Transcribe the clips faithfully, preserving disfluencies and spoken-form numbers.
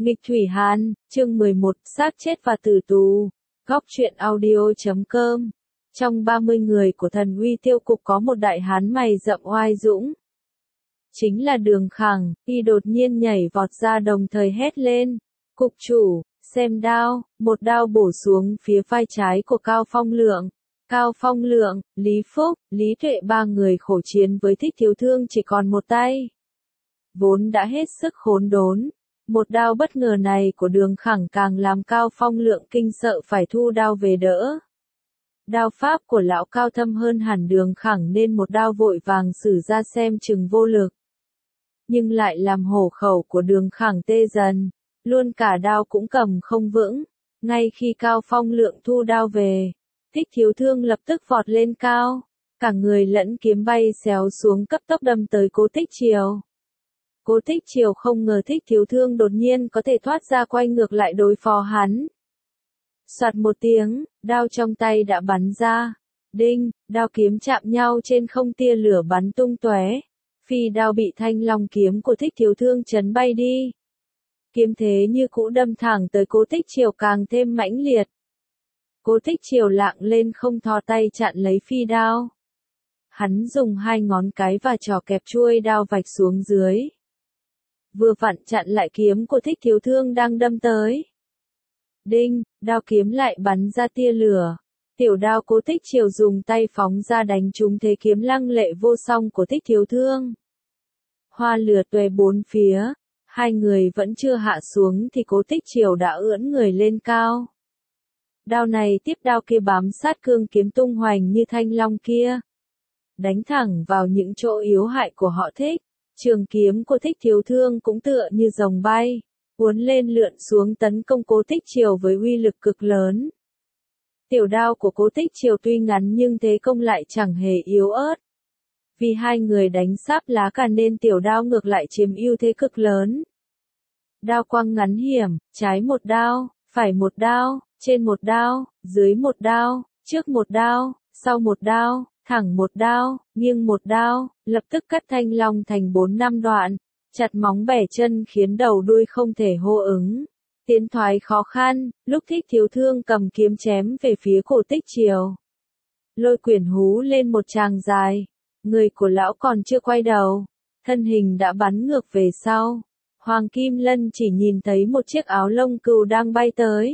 Nghịch Thủy Hàn, chương mười một, xác chết và tử tù. Góc truyện audio chấm com. Trong ba mươi người của thần uy tiêu cục có một đại hán mày rậm oai dũng. Chính là Đường Khẳng, y đột nhiên nhảy vọt ra đồng thời hét lên. Cục chủ, xem đao, một đao bổ xuống phía vai trái của Cao Phong Lượng. Cao Phong Lượng, Lý Phúc, Lý Tuệ ba người khổ chiến với Thích Thiếu Thương chỉ còn một tay. Vốn đã hết sức khốn đốn. Một đao bất ngờ này của Đường Khẳng càng làm Cao Phong Lượng kinh sợ phải thu đao về đỡ. Đao pháp của lão Cao thâm hơn hẳn Đường Khẳng nên một đao vội vàng sử ra xem chừng vô lực. Nhưng lại làm hổ khẩu của Đường Khẳng tê dần, luôn cả đao cũng cầm không vững. Ngay khi Cao Phong Lượng thu đao về, Thích Thiếu Thương lập tức vọt lên cao, cả người lẫn kiếm bay xéo xuống cấp tốc đâm tới Cố Tích Triều. Cố Tích Triều không ngờ Thích Thiếu Thương đột nhiên có thể thoát ra quay ngược lại đối phó hắn. Soạt một tiếng, đao trong tay đã bắn ra. Đinh, đao kiếm chạm nhau trên không, tia lửa bắn tung tóe. Phi đao bị thanh long kiếm của Thích Thiếu Thương chấn bay đi. Kiếm thế như cũ đâm thẳng tới Cố Tích Triều càng thêm mãnh liệt. Cố Tích Triều lạng lên không, thò tay chặn lấy phi đao. Hắn dùng hai ngón cái và trỏ kẹp chuôi đao vạch xuống dưới. Vừa vặn chặn lại kiếm của Thích Thiếu Thương đang đâm tới. Đinh, đao kiếm lại bắn ra tia lửa. Tiểu đao Cố Tích Triều dùng tay phóng ra đánh trúng thế kiếm lăng lệ vô song của Thích Thiếu Thương. Hoa lửa tuè bốn phía, hai người vẫn chưa hạ xuống thì Cố Tích Triều đã ưỡn người lên cao. Đao này tiếp đao kia bám sát cương kiếm tung hoành như thanh long kia. Đánh thẳng vào những chỗ yếu hại của họ Thích. Trường kiếm của Thích Thiếu Thương cũng tựa như rồng bay, uốn lên lượn xuống tấn công Cố Tích Triều với uy lực cực lớn. Tiểu đao của Cố Tích Triều tuy ngắn nhưng thế công lại chẳng hề yếu ớt. Vì hai người đánh sáp lá cà nên tiểu đao ngược lại chiếm ưu thế cực lớn. Đao quang ngắn hiểm, trái một đao, phải một đao, trên một đao, dưới một đao, trước một đao, sau một đao. Thẳng một đao, nghiêng một đao, lập tức cắt thanh long thành bốn năm đoạn, chặt móng bẻ chân khiến đầu đuôi không thể hô ứng. Tiến thoái khó khăn, lúc Thích Thiếu Thương cầm kiếm chém về phía Cố Tích Triều. Lôi Quyển hú lên một tràng dài, người của lão còn chưa quay đầu, thân hình đã bắn ngược về sau. Hoàng Kim Lân chỉ nhìn thấy một chiếc áo lông cừu đang bay tới.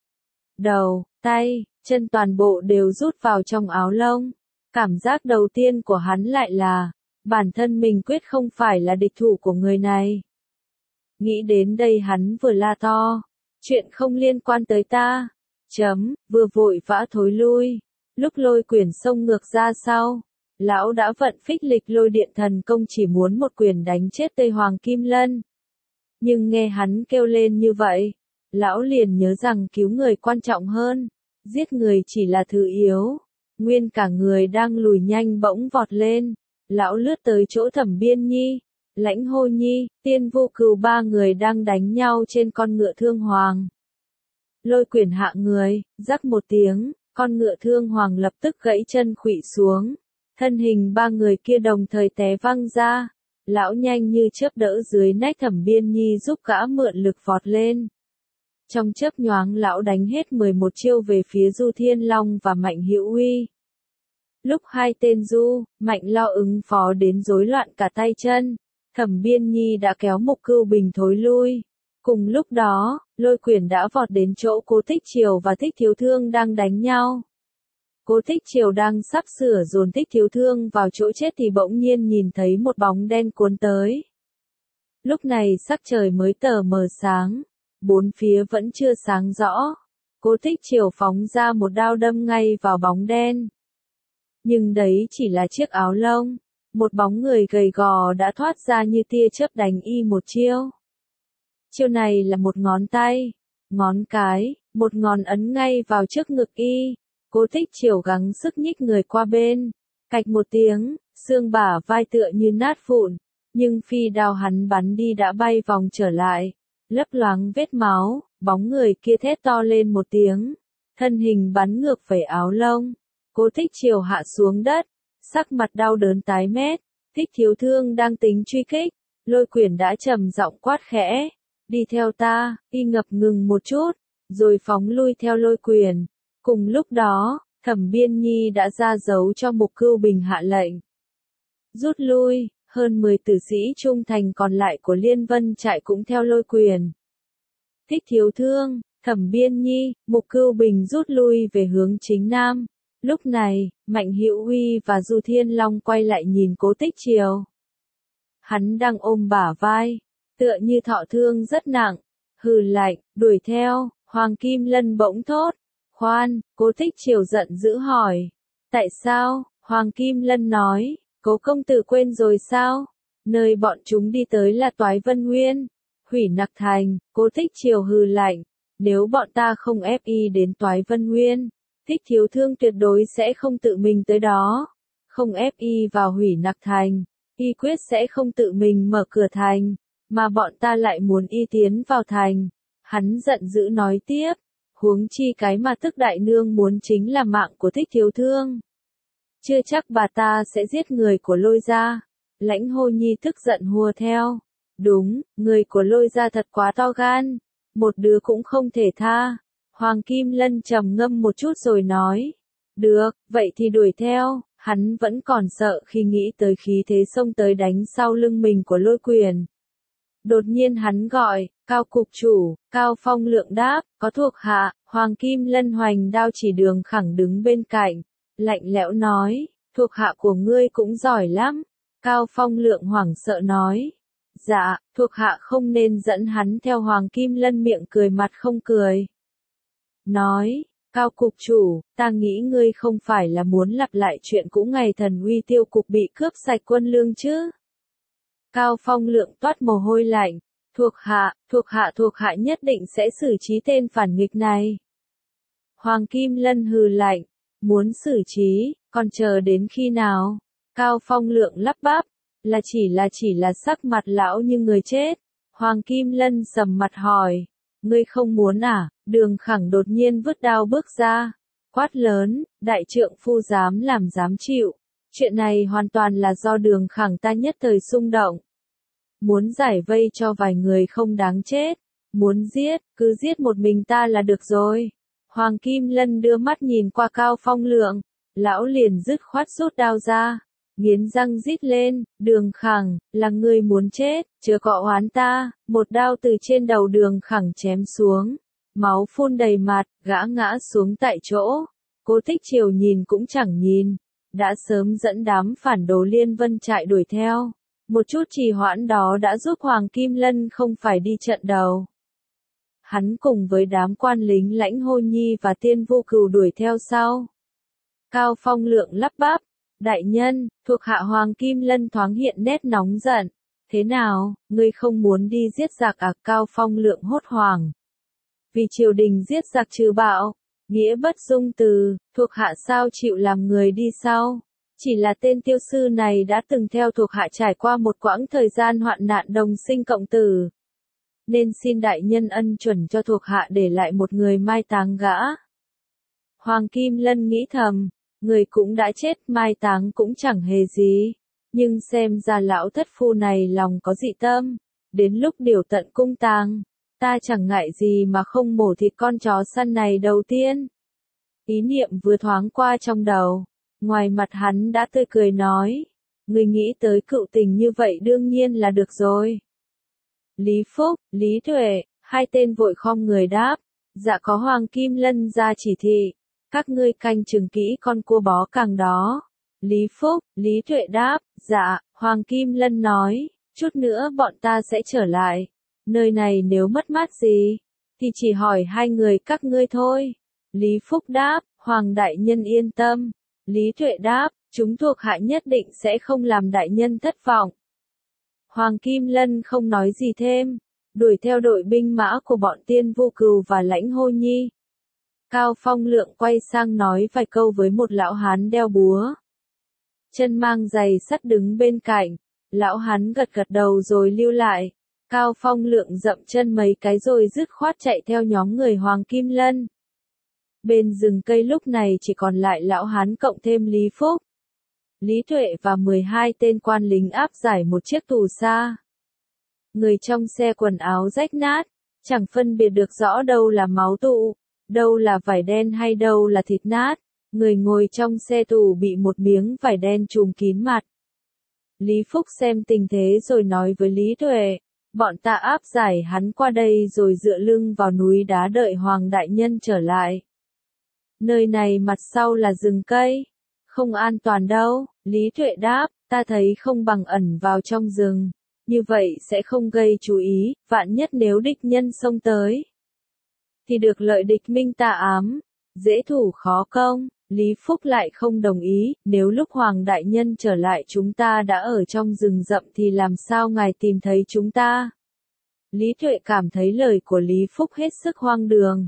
Đầu, tay, chân toàn bộ đều rút vào trong áo lông. Cảm giác đầu tiên của hắn lại là, bản thân mình quyết không phải là địch thủ của người này. Nghĩ đến đây hắn vừa la to, chuyện không liên quan tới ta, chấm, vừa vội vã thối lui. Lúc Lôi Quyển xông ngược ra sau, lão đã vận phích lịch lôi điện thần công chỉ muốn một quyền đánh chết Tây Hoàng Kim Lân. Nhưng nghe hắn kêu lên như vậy, lão liền nhớ rằng cứu người quan trọng hơn, giết người chỉ là thứ yếu. Nguyên cả người đang lùi nhanh bỗng vọt lên, lão lướt tới chỗ Thẩm Biên Nhi, Lãnh Hô Nhi, Tiên Vô Cừu ba người đang đánh nhau trên con ngựa Thương Hoàng. Lôi Quyển hạ người, rắc một tiếng, con ngựa Thương Hoàng lập tức gãy chân khuỵu xuống, thân hình ba người kia đồng thời té văng ra, lão nhanh như chớp đỡ dưới nách Thẩm Biên Nhi giúp gã mượn lực vọt lên. Trong chớp nhoáng lão đánh hết mười một chiêu về phía Du Thiên Long và Mạnh Hữu Uy. Lúc hai tên Du, Mạnh lo ứng phó đến rối loạn cả tay chân, Thẩm Biên Nhi đã kéo Mục Cưu Bình thối lui. Cùng lúc đó, Lôi Quyển đã vọt đến chỗ Cố Tích Triều và Thích Thiếu Thương đang đánh nhau. Cố Tích Triều đang sắp sửa dồn Thích Thiếu Thương vào chỗ chết thì bỗng nhiên nhìn thấy một bóng đen cuốn tới. Lúc này sắc trời mới tờ mờ sáng. Bốn phía vẫn chưa sáng rõ. Cố Tích Triều phóng ra một đao đâm ngay vào bóng đen. Nhưng đấy chỉ là chiếc áo lông. Một bóng người gầy gò đã thoát ra như tia chớp đánh y một chiêu. Chiêu này là một ngón tay, ngón cái, một ngón ấn ngay vào trước ngực y. Cố Tích Triều gắng sức nhích người qua bên. Cạch một tiếng, xương bả vai tựa như nát vụn. Nhưng phi đao hắn bắn đi đã bay vòng trở lại. Lấp loáng vết máu, bóng người kia thét to lên một tiếng, thân hình bắn ngược về áo lông. Cố Tích Triều hạ xuống đất, sắc mặt đau đớn tái mét. Thích Thiếu Thương đang tính truy kích, Lôi Quyển đã trầm giọng quát khẽ, đi theo ta, y ngập ngừng một chút, rồi phóng lui theo Lôi Quyền. Cùng lúc đó, Thẩm Biên Nhi đã ra dấu cho Mục Cưu Bình hạ lệnh. Rút lui, hơn mười tử sĩ trung thành còn lại của Liên Vân trại cũng theo Lôi Quyền. Thích Thiếu Thương, Thẩm Biên Nhi, Mục Cưu Bình rút lui về hướng chính nam. Lúc này, Mạnh Hữu Uy và Du Thiên Long quay lại nhìn Cố Tích Triều. Hắn đang ôm bả vai, tựa như thọ thương rất nặng, hừ lạnh, đuổi theo. Hoàng Kim Lân bỗng thốt. Khoan, Cố Tích Triều giận dữ hỏi. Tại sao? Hoàng Kim Lân nói. Cố công tử quên rồi sao? Nơi bọn chúng đi tới là Toái Vân Nguyên, Hủy Nặc Thành. Cố Tích Triều hừ lạnh. Nếu bọn ta không ép y đến Toái Vân Nguyên, Thích Thiếu Thương tuyệt đối sẽ không tự mình tới đó. Không ép y vào Hủy Nặc Thành, y quyết sẽ không tự mình mở cửa thành, mà bọn ta lại muốn y tiến vào thành. Hắn giận dữ nói tiếp. Huống chi cái mà Tức Đại Nương muốn chính là mạng của Thích Thiếu Thương. Chưa chắc bà ta sẽ giết người của Lôi gia. Lãnh Hô Nhi tức giận hùa theo. Đúng, người của Lôi gia thật quá to gan. Một đứa cũng không thể tha. Hoàng Kim Lân trầm ngâm một chút rồi nói. Được, vậy thì đuổi theo. Hắn vẫn còn sợ khi nghĩ tới khí thế xông tới đánh sau lưng mình của Lôi Quyền. Đột nhiên hắn gọi, Cao cục chủ. Cao Phong Lượng đáp, có thuộc hạ. Hoàng Kim Lân hoành đao chỉ Đường Khẳng đứng bên cạnh, lạnh lẽo nói, thuộc hạ của ngươi cũng giỏi lắm. Cao Phong Lượng hoảng sợ nói, dạ, thuộc hạ không nên dẫn hắn theo. Hoàng Kim Lân miệng cười mặt không cười. Nói, Cao cục chủ, ta nghĩ ngươi không phải là muốn lặp lại chuyện cũ ngày Thần Uy Tiêu cục bị cướp sạch quân lương chứ? Cao Phong Lượng toát mồ hôi lạnh. Thuộc hạ, thuộc hạ thuộc hạ nhất định sẽ xử trí tên phản nghịch này. Hoàng Kim Lân hừ lạnh, muốn xử trí, còn chờ đến khi nào? Cao Phong Lượng lắp bắp, là chỉ là chỉ là sắc mặt lão như người chết. Hoàng Kim Lân sầm mặt hỏi, ngươi không muốn à? Đường Khẳng đột nhiên vứt đao bước ra, quát lớn, đại trượng phu dám làm dám chịu. Chuyện này hoàn toàn là do Đường Khẳng ta nhất thời xung động. Muốn giải vây cho vài người không đáng chết, muốn giết, cứ giết một mình ta là được rồi. Hoàng Kim Lân đưa mắt nhìn qua Cao Phong Lượng, lão liền dứt khoát rút đao ra, nghiến răng rít lên, Đường Khẳng, là ngươi muốn chết, chớ cọ oán ta. Một đao từ trên đầu Đường Khẳng chém xuống, máu phun đầy mặt, gã ngã xuống tại chỗ. Cố Tích Triều nhìn cũng chẳng nhìn, đã sớm dẫn đám phản đồ Liên Vân trại đuổi theo. Một chút trì hoãn đó đã giúp Hoàng Kim Lân không phải đi trận đầu. Hắn cùng với đám quan lính Lãnh Hô Nhi và Tiên Vô Cừu đuổi theo sau. Cao Phong Lượng lắp bắp, đại nhân, thuộc hạ Hoàng Kim Lân thoáng hiện nét nóng giận. Thế nào, ngươi không muốn đi giết giặc à? Cao Phong Lượng hốt hoảng. Vì triều đình giết giặc trừ bạo, nghĩa bất dung từ, thuộc hạ sao chịu làm người đi sau. Chỉ là tên tiêu sư này đã từng theo thuộc hạ trải qua một quãng thời gian hoạn nạn đồng sinh cộng tử. Nên xin đại nhân ân chuẩn cho thuộc hạ để lại một người mai táng gã. Hoàng Kim Lân nghĩ thầm, người cũng đã chết, mai táng cũng chẳng hề gì. Nhưng xem ra lão thất phu này lòng có dị tâm. Đến lúc điều tận cung tang, ta chẳng ngại gì mà không mổ thịt con chó săn này đầu tiên. Ý niệm vừa thoáng qua trong đầu. Ngoài mặt hắn đã tươi cười nói, người nghĩ tới cựu tình như vậy đương nhiên là được rồi. Lý Phúc, Lý Tuệ, hai tên vội khom người đáp, dạ có Hoàng Kim Lân ra chỉ thị, các ngươi canh chừng kỹ con cua bó càng đó. Lý Phúc, Lý Tuệ đáp, dạ, Hoàng Kim Lân nói, chút nữa bọn ta sẽ trở lại. Nơi này nếu mất mát gì, thì chỉ hỏi hai người các ngươi thôi. Lý Phúc đáp, Hoàng đại nhân yên tâm. Lý Tuệ đáp, chúng thuộc hạ nhất định sẽ không làm đại nhân thất vọng. Hoàng Kim Lân không nói gì thêm, đuổi theo đội binh mã của bọn Tiên Vô Cừu và Lãnh Hô Nhi. Cao Phong Lượng quay sang nói vài câu với một lão hán đeo búa. Chân mang giày sắt đứng bên cạnh, lão hán gật gật đầu rồi lưu lại. Cao Phong Lượng dậm chân mấy cái rồi dứt khoát chạy theo nhóm người Hoàng Kim Lân. Bên rừng cây lúc này chỉ còn lại lão hán cộng thêm Lý Phúc, Lý Tuệ và mười hai tên quan lính áp giải một chiếc tù xa. Người trong xe quần áo rách nát, chẳng phân biệt được rõ đâu là máu tụ, đâu là vải đen hay đâu là thịt nát. Người ngồi trong xe tù bị một miếng vải đen trùm kín mặt. Lý Phúc xem tình thế rồi nói với Lý Tuệ, bọn ta áp giải hắn qua đây rồi dựa lưng vào núi đá đợi Hoàng đại nhân trở lại. Nơi này mặt sau là rừng cây, không an toàn đâu. Lý Tuệ đáp, ta thấy không bằng ẩn vào trong rừng, như vậy sẽ không gây chú ý, vạn nhất nếu địch nhân xông tới, thì được lợi địch minh tà ám, dễ thủ khó công. Lý Phúc lại không đồng ý, nếu lúc Hoàng đại nhân trở lại chúng ta đã ở trong rừng rậm thì làm sao ngài tìm thấy chúng ta? Lý Tuệ cảm thấy lời của Lý Phúc hết sức hoang đường.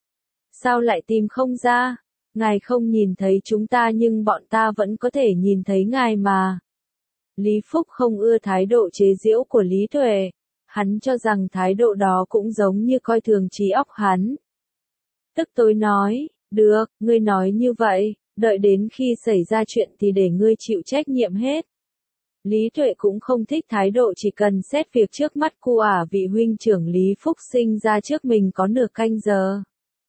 Sao lại tìm không ra? Ngài không nhìn thấy chúng ta nhưng bọn ta vẫn có thể nhìn thấy ngài mà. Lý Phúc không ưa thái độ chế giễu của Lý Tuệ. Hắn cho rằng thái độ đó cũng giống như coi thường trí óc hắn. Tức tối nói, được, ngươi nói như vậy, đợi đến khi xảy ra chuyện thì để ngươi chịu trách nhiệm hết. Lý Tuệ cũng không thích thái độ chỉ cần xét việc trước mắt cu ả vị huynh trưởng Lý Phúc sinh ra trước mình có nửa canh giờ.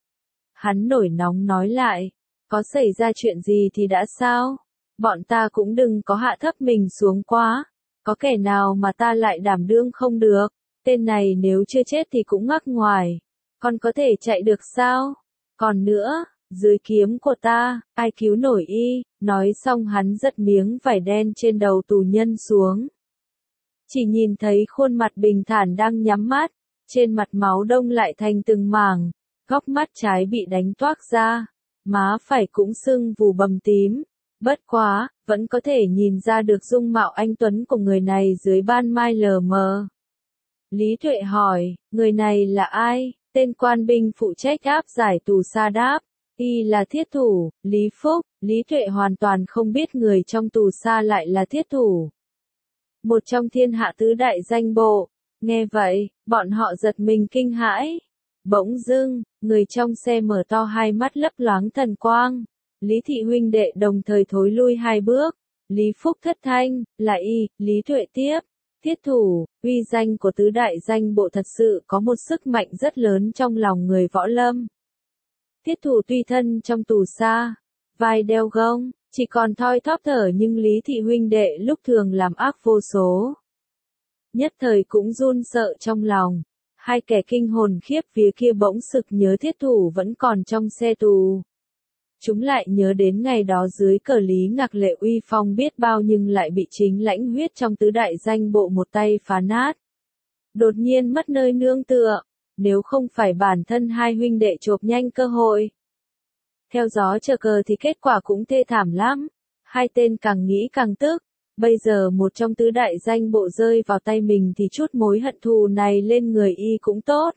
Hắn nổi nóng nói lại, có xảy ra chuyện gì thì đã sao? Bọn ta cũng đừng có hạ thấp mình xuống quá. Có kẻ nào mà ta lại đảm đương không được? Tên này nếu chưa chết thì cũng ngắc ngoài. Còn có thể chạy được sao? Còn nữa, dưới kiếm của ta, ai cứu nổi y? Nói xong hắn giật miếng vải đen trên đầu tù nhân xuống. Chỉ nhìn thấy khuôn mặt bình thản đang nhắm mắt, trên mặt máu đông lại thành từng mảng, góc mắt trái bị đánh toác ra, má phải cũng sưng vù bầm tím. Bất quá, vẫn có thể nhìn ra được dung mạo anh tuấn của người này dưới ban mai lờ mờ. Lý Tuệ hỏi, người này là ai? Tên quan binh phụ trách áp giải tù sa đáp, y là thiết thủ. Lý Phúc. Lý Tuệ hoàn toàn không biết người trong tù sa lại là thiết thủ, một trong thiên hạ tứ đại danh bộ. Nghe vậy, bọn họ giật mình kinh hãi. Bỗng dưng, người trong xe mở to hai mắt lấp loáng thần quang. Lý thị huynh đệ đồng thời thối lui hai bước. Lý Phúc thất thanh, là y. Lý Tuệ tiếp, thiết thủ, uy danh của tứ đại danh bộ thật sự có một sức mạnh rất lớn trong lòng người võ lâm. Thiết thủ tuy thân trong tù sa, vai đeo gông, chỉ còn thoi thóp thở nhưng Lý thị huynh đệ lúc thường làm ác vô số. Nhất thời cũng run sợ trong lòng. Hai kẻ kinh hồn khiếp vía kia bỗng sực nhớ thiết thủ vẫn còn trong xe tù. Chúng lại nhớ đến ngày đó dưới cờ Lý Ngạc Lệ uy phong biết bao nhưng lại bị chính lãnh huyết trong tứ đại danh bộ một tay phá nát. Đột nhiên mất nơi nương tựa, nếu không phải bản thân hai huynh đệ chộp nhanh cơ hội theo gió chờ cờ thì kết quả cũng thê thảm lắm. Hai tên càng nghĩ càng tức, bây giờ một trong tứ đại danh bộ rơi vào tay mình thì chút mối hận thù này lên người y cũng tốt.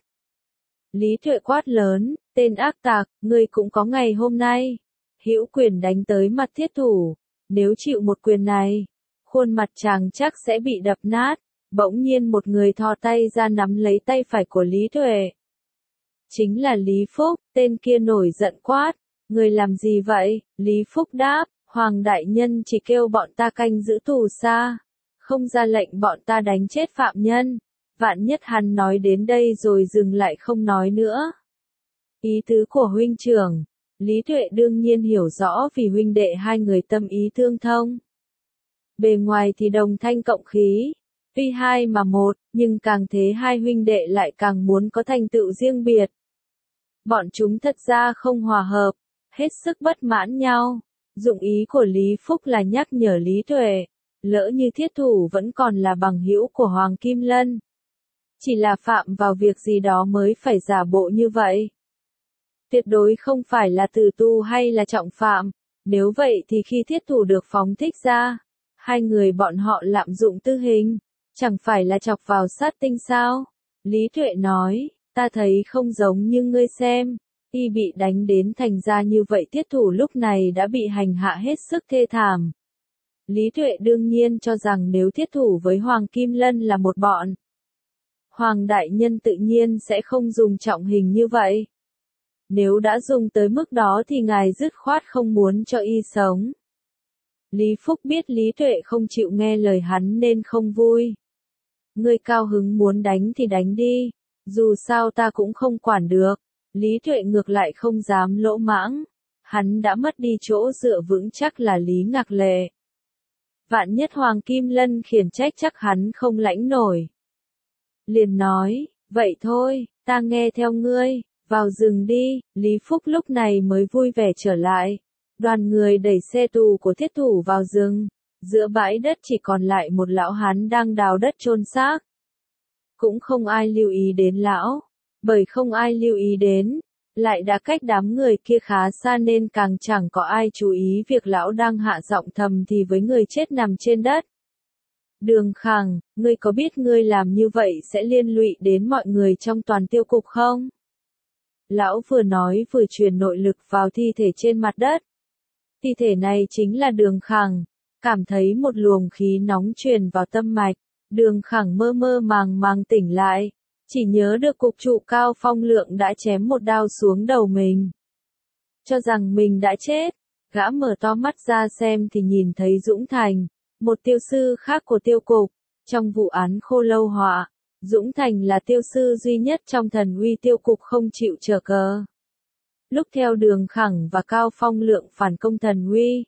Lý Tuệ quát lớn, tên ác tặc, ngươi cũng có ngày hôm nay. Hữu quyền đánh tới mặt thiết thủ, nếu chịu một quyền này, khuôn mặt chàng chắc sẽ bị đập nát. Bỗng nhiên một người thò tay ra nắm lấy tay phải của Lý Tuệ. Chính là Lý Phúc. Tên kia nổi giận quát, người làm gì vậy? Lý Phúc đáp, Hoàng đại nhân chỉ kêu bọn ta canh giữ tù sa, không ra lệnh bọn ta đánh chết phạm nhân. Vạn nhất hắn nói đến đây rồi dừng lại không nói nữa. Ý tứ của huynh trưởng, Lý Tuệ đương nhiên hiểu rõ vì huynh đệ hai người tâm ý tương thông. Bề ngoài thì đồng thanh cộng khí, tuy hai mà một, nhưng càng thế hai huynh đệ lại càng muốn có thành tựu riêng biệt. Bọn chúng thật ra không hòa hợp, hết sức bất mãn nhau. Dụng ý của Lý Phúc là nhắc nhở Lý Tuệ, lỡ như thiết thủ vẫn còn là bằng hữu của Hoàng Kim Lân, chỉ là phạm vào việc gì đó mới phải giả bộ như vậy. Tuyệt đối không phải là tử tu hay là trọng phạm, nếu vậy thì khi thiết thủ được phóng thích ra, hai người bọn họ lạm dụng tư hình, chẳng phải là chọc vào sát tinh sao? Lý Tuệ nói, ta thấy không giống như ngươi xem, y bị đánh đến thành ra như vậy thiết thủ lúc này đã bị hành hạ hết sức thê thảm. Lý Tuệ đương nhiên cho rằng nếu thiết thủ với Hoàng Kim Lân là một bọn, Hoàng đại nhân tự nhiên sẽ không dùng trọng hình như vậy. Nếu đã dùng tới mức đó thì ngài dứt khoát không muốn cho y sống. Lý Phúc biết Lý Tuệ không chịu nghe lời hắn nên không vui. Ngươi cao hứng muốn đánh thì đánh đi, dù sao ta cũng không quản được. Lý Tuệ ngược lại không dám lỗ mãng, hắn đã mất đi chỗ dựa vững chắc là Lý Ngạc Lệ. Vạn nhất Hoàng Kim Lân khiển trách chắc hắn không lãnh nổi. Liền nói, vậy thôi, ta nghe theo ngươi, vào rừng đi. Lý Phúc lúc này mới vui vẻ trở lại. Đoàn người đẩy xe tù của thiết thủ vào rừng. Giữa bãi đất chỉ còn lại một lão hán đang đào đất chôn xác. Cũng không ai lưu ý đến lão, bởi không ai lưu ý đến, lại đã cách đám người kia khá xa nên càng chẳng có ai chú ý việc lão đang hạ giọng thầm thì với người chết nằm trên đất. Đường Khẳng, ngươi có biết ngươi làm như vậy sẽ liên lụy đến mọi người trong toàn tiêu cục không? Lão vừa nói vừa truyền nội lực vào thi thể trên mặt đất. Thi thể này chính là Đường Khẳng. Cảm thấy một luồng khí nóng truyền vào tâm mạch, Đường Khẳng mơ mơ màng màng tỉnh lại, chỉ nhớ được cục trụ Cao Phong Lượng đã chém một đao xuống đầu mình. Cho rằng mình đã chết, gã mở to mắt ra xem thì nhìn thấy Dũng Thành, một tiêu sư khác của tiêu cục. Trong vụ án Khô Lâu Họa, Dũng Thành là tiêu sư duy nhất trong thần uy tiêu cục không chịu trở cờ. Lúc theo Đường Khẳng và Cao Phong Lượng phản công thần uy,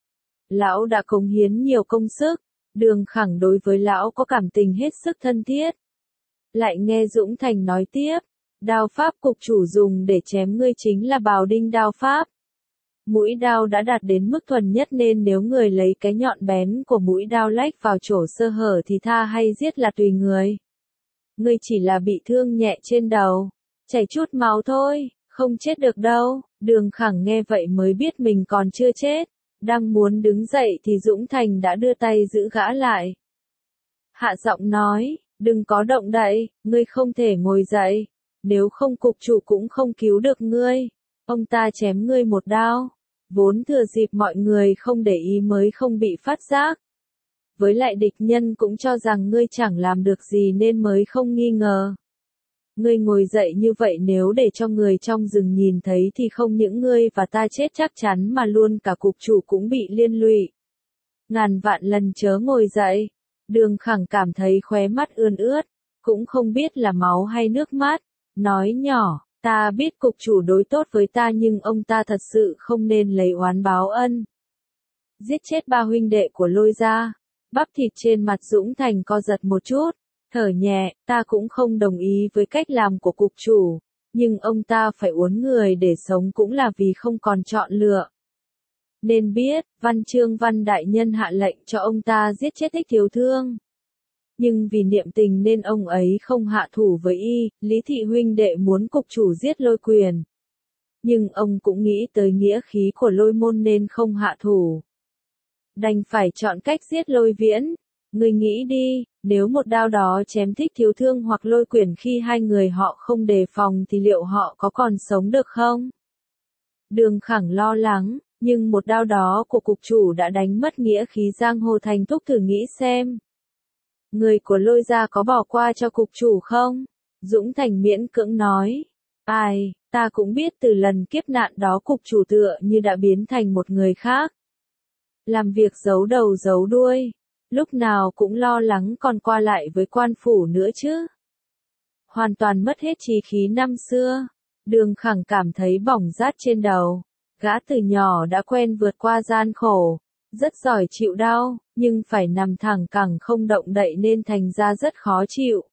lão đã cống hiến nhiều công sức, Đường Khẳng đối với lão có cảm tình hết sức thân thiết. Lại nghe Dũng Thành nói tiếp, đao pháp cục chủ dùng để chém ngươi chính là bào đinh đao pháp. Mũi đao đã đạt đến mức thuần nhất nên nếu người lấy cái nhọn bén của mũi đao lách vào chỗ sơ hở thì tha hay giết là tùy người. Ngươi chỉ là bị thương nhẹ trên đầu, chảy chút máu thôi, không chết được đâu. Đường Khẳng nghe vậy mới biết mình còn chưa chết. Đang muốn đứng dậy thì Dũng Thành đã đưa tay giữ gã lại. Hạ giọng nói, đừng có động đậy, ngươi không thể ngồi dậy, nếu không cục chủ cũng không cứu được ngươi. Ông ta chém ngươi một đao, vốn thừa dịp mọi người không để ý mới không bị phát giác. Với lại địch nhân cũng cho rằng ngươi chẳng làm được gì nên mới không nghi ngờ. Ngươi ngồi dậy như vậy nếu để cho người trong rừng nhìn thấy thì không những ngươi và ta chết chắc chắn mà luôn cả cục chủ cũng bị liên lụy. Ngàn vạn lần chớ ngồi dậy. Đường Khẳng cảm thấy khóe mắt ươn ướt, cũng không biết là máu hay nước mắt. Nói nhỏ, ta biết cục chủ đối tốt với ta nhưng ông ta thật sự không nên lấy oán báo ân. Giết chết ba huynh đệ của Lôi gia. Bắp thịt trên mặt Dũng Thành co giật một chút. Thở nhẹ, ta cũng không đồng ý với cách làm của cục chủ, nhưng ông ta phải uốn người để sống cũng là vì không còn chọn lựa. Nên biết, Văn Trương Văn đại nhân hạ lệnh cho ông ta giết chết Thích Thiếu Thương. Nhưng vì niệm tình nên ông ấy không hạ thủ với y. Lý thị huynh đệ muốn cục chủ giết Lôi Quyền. Nhưng ông cũng nghĩ tới nghĩa khí của Lôi môn nên không hạ thủ. Đành phải chọn cách giết Lôi Viễn. Ngươi nghĩ đi, nếu một đao đó chém Thích Thiếu Thương hoặc Lôi Quyền khi hai người họ không đề phòng thì liệu họ có còn sống được không? Đường Khẳng lo lắng, nhưng một đao đó của cục chủ đã đánh mất nghĩa khí giang hồ. Thành Thúc thử nghĩ xem. Người của Lôi gia có bỏ qua cho cục chủ không? Dũng Thành miễn cưỡng nói. Ai, ta cũng biết từ lần kiếp nạn đó cục chủ tựa như đã biến thành một người khác. Làm việc giấu đầu giấu đuôi. Lúc nào cũng lo lắng còn qua lại với quan phủ nữa chứ. Hoàn toàn mất hết trí khí năm xưa. Đường Khẳng cảm thấy bỏng rát trên đầu. Gã từ nhỏ đã quen vượt qua gian khổ. Rất giỏi chịu đau, nhưng phải nằm thẳng cẳng không động đậy nên thành ra rất khó chịu.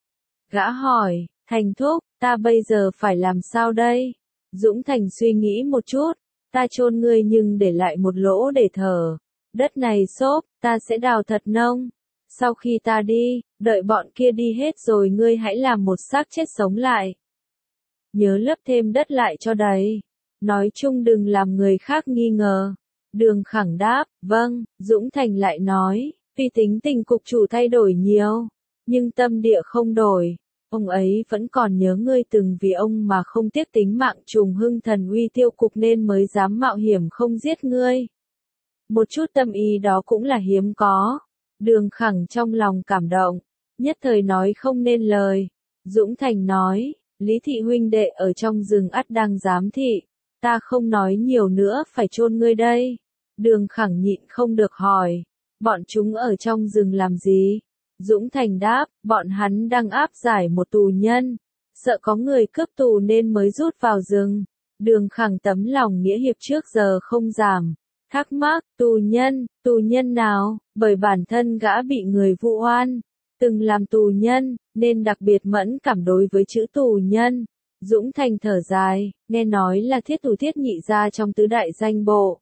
Gã hỏi, Thành Thúc, ta bây giờ phải làm sao đây? Dũng Thành suy nghĩ một chút. Ta chôn ngươi nhưng để lại một lỗ để thở. Đất này xốp, ta sẽ đào thật nông. Sau khi ta đi, đợi bọn kia đi hết rồi ngươi hãy làm một xác chết sống lại. Nhớ lấp thêm đất lại cho đầy. Nói chung đừng làm người khác nghi ngờ. Đường Khẳng đáp, vâng. Dũng Thành lại nói, vì tính tình cục chủ thay đổi nhiều, nhưng tâm địa không đổi. Ông ấy vẫn còn nhớ ngươi từng vì ông mà không tiếc tính mạng trùng hưng thần uy tiêu cục nên mới dám mạo hiểm không giết ngươi. Một chút tâm ý đó cũng là hiếm có. Đường Khẳng trong lòng cảm động, nhất thời nói không nên lời. Dũng Thành nói, Lý thị huynh đệ ở trong rừng ắt đang giám thị. Ta không nói nhiều nữa phải chôn ngươi đây. Đường Khẳng nhịn không được hỏi, bọn chúng ở trong rừng làm gì? Dũng Thành đáp, bọn hắn đang áp giải một tù nhân, sợ có người cướp tù nên mới rút vào rừng. Đường Khẳng tấm lòng nghĩa hiệp trước giờ không giảm, thắc mắc, tù nhân, tù nhân nào, bởi bản thân gã bị người vu oan, từng làm tù nhân, nên đặc biệt mẫn cảm đối với chữ tù nhân. Dũng Thành thở dài, nghe nói là thiết tù thiết nhị gia trong tứ đại danh bộ.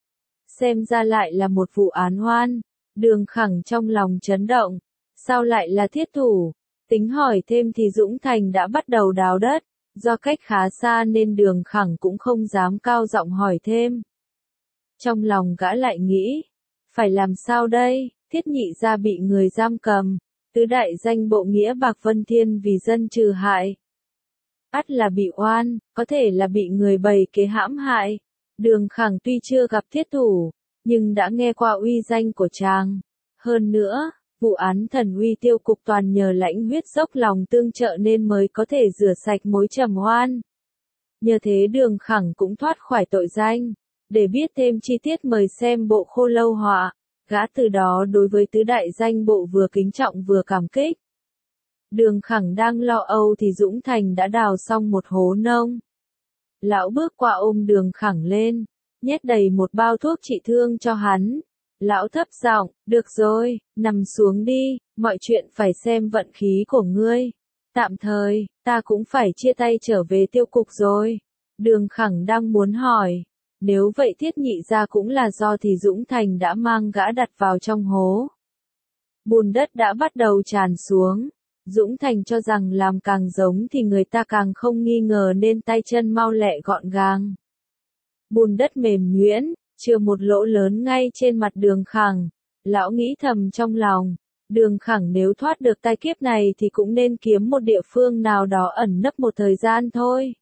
Xem ra lại là một vụ án oan. Đường Khẳng trong lòng chấn động, sao lại là thiết thủ? Tính hỏi thêm thì Dũng Thành đã bắt đầu đào đất, do cách khá xa nên Đường Khẳng cũng không dám cao giọng hỏi thêm. Trong lòng gã lại nghĩ, phải làm sao đây, thiết nhị gia bị người giam cầm, tứ đại danh bộ nghĩa bạc vân thiên vì dân trừ hại. Ắt là bị oan, có thể là bị người bày kế hãm hại. Đường Khẳng tuy chưa gặp thiết thủ, nhưng đã nghe qua uy danh của chàng. Hơn nữa, vụ án thần uy tiêu cục toàn nhờ lãnh huyết dốc lòng tương trợ nên mới có thể rửa sạch mối trầm oan. Nhờ thế Đường Khẳng cũng thoát khỏi tội danh. Để biết thêm chi tiết mời xem bộ Khô Lâu Họa. Gã từ đó đối với tứ đại danh bộ vừa kính trọng vừa cảm kích. Đường Khẳng đang lo âu thì Dũng Thành đã đào xong một hố nông. Lão bước qua ôm Đường Khẳng lên, nhét đầy một bao thuốc trị thương cho hắn. Lão thấp giọng, được rồi, nằm xuống đi, mọi chuyện phải xem vận khí của ngươi. Tạm thời, ta cũng phải chia tay trở về tiêu cục rồi. Đường Khẳng đang muốn hỏi, nếu vậy thiết nhị gia cũng là do thì Dũng Thành đã mang gã đặt vào trong hố. Bùn đất đã bắt đầu tràn xuống. Dũng Thành cho rằng làm càng giống thì người ta càng không nghi ngờ nên tay chân mau lẹ gọn gàng. Bùn đất mềm nhuyễn, chừa một lỗ lớn ngay trên mặt Đường Khẳng. Lão nghĩ thầm trong lòng, Đường Khẳng nếu thoát được tai kiếp này thì cũng nên kiếm một địa phương nào đó ẩn nấp một thời gian thôi.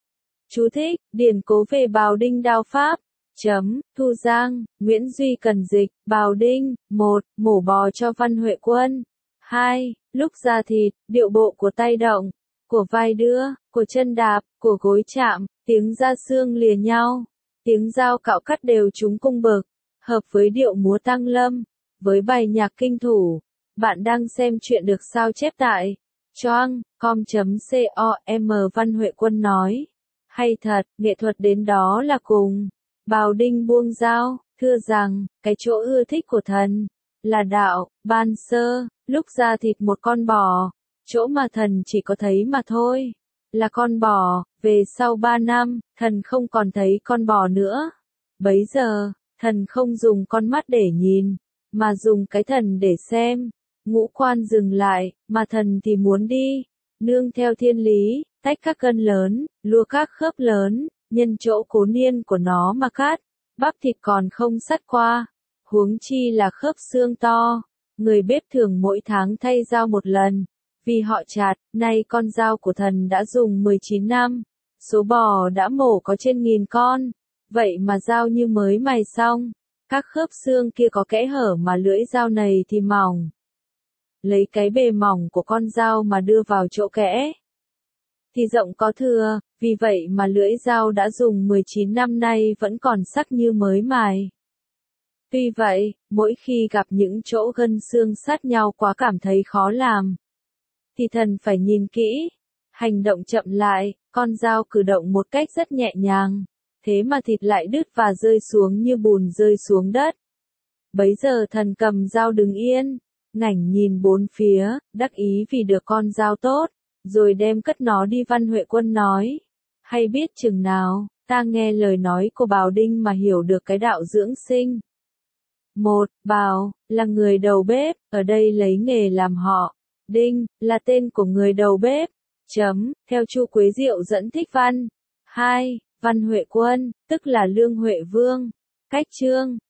Chú thích, điển cố về Bào Đinh đao pháp. Chấm, Thu Giang, Nguyễn Duy cần dịch, Bào Đinh, một, mổ bò cho Văn Huệ Quân. hai. Lúc ra thịt, điệu bộ của tay động, của vai đưa, của chân đạp, của gối chạm, tiếng da xương lìa nhau, tiếng dao cạo cắt đều trúng cung bậc, hợp với điệu múa tăng lâm, với bài nhạc kinh thủ. Bạn đang xem chuyện được sao chép tại choang com chấm com. Văn Huệ Quân nói, hay thật, nghệ thuật đến đó là cùng. Bào Đinh buông dao, thưa rằng, cái chỗ ưa thích của thần là đạo. Ban sơ, lúc ra thịt một con bò, chỗ mà thần chỉ có thấy mà thôi, là con bò. Về sau ba năm, thần không còn thấy con bò nữa. Bấy giờ, thần không dùng con mắt để nhìn, mà dùng cái thần để xem. Ngũ quan dừng lại, mà thần thì muốn đi. Nương theo thiên lý, tách các cân lớn, lua các khớp lớn, nhân chỗ cố niên của nó mà cắt. Bắp thịt còn không sắt qua, huống chi là khớp xương to. Người bếp thường mỗi tháng thay dao một lần, vì họ chạt. Nay con dao của thần đã dùng mười chín năm, số bò đã mổ có trên nghìn con, vậy mà dao như mới mài xong. Các khớp xương kia có kẽ hở mà lưỡi dao này thì mỏng. Lấy cái bề mỏng của con dao mà đưa vào chỗ kẽ, thì rộng có thừa, vì vậy mà lưỡi dao đã dùng mười chín năm nay vẫn còn sắc như mới mài. Tuy vậy, mỗi khi gặp những chỗ gân xương sát nhau quá cảm thấy khó làm, thì thần phải nhìn kỹ, hành động chậm lại, con dao cử động một cách rất nhẹ nhàng, thế mà thịt lại đứt và rơi xuống như bùn rơi xuống đất. Bấy giờ thần cầm dao đứng yên, ngảnh nhìn bốn phía, đắc ý vì được con dao tốt, rồi đem cất nó đi. Văn Huệ Quân nói, hay biết chừng nào, ta nghe lời nói của Bào Đinh mà hiểu được cái đạo dưỡng sinh. Một, Bào, là người đầu bếp, ở đây lấy nghề làm họ. Đinh, là tên của người đầu bếp. Chấm, theo Chu Quế Diệu dẫn thích văn. Hai, Văn Huệ Quân, tức là Lương Huệ Vương. Cách chương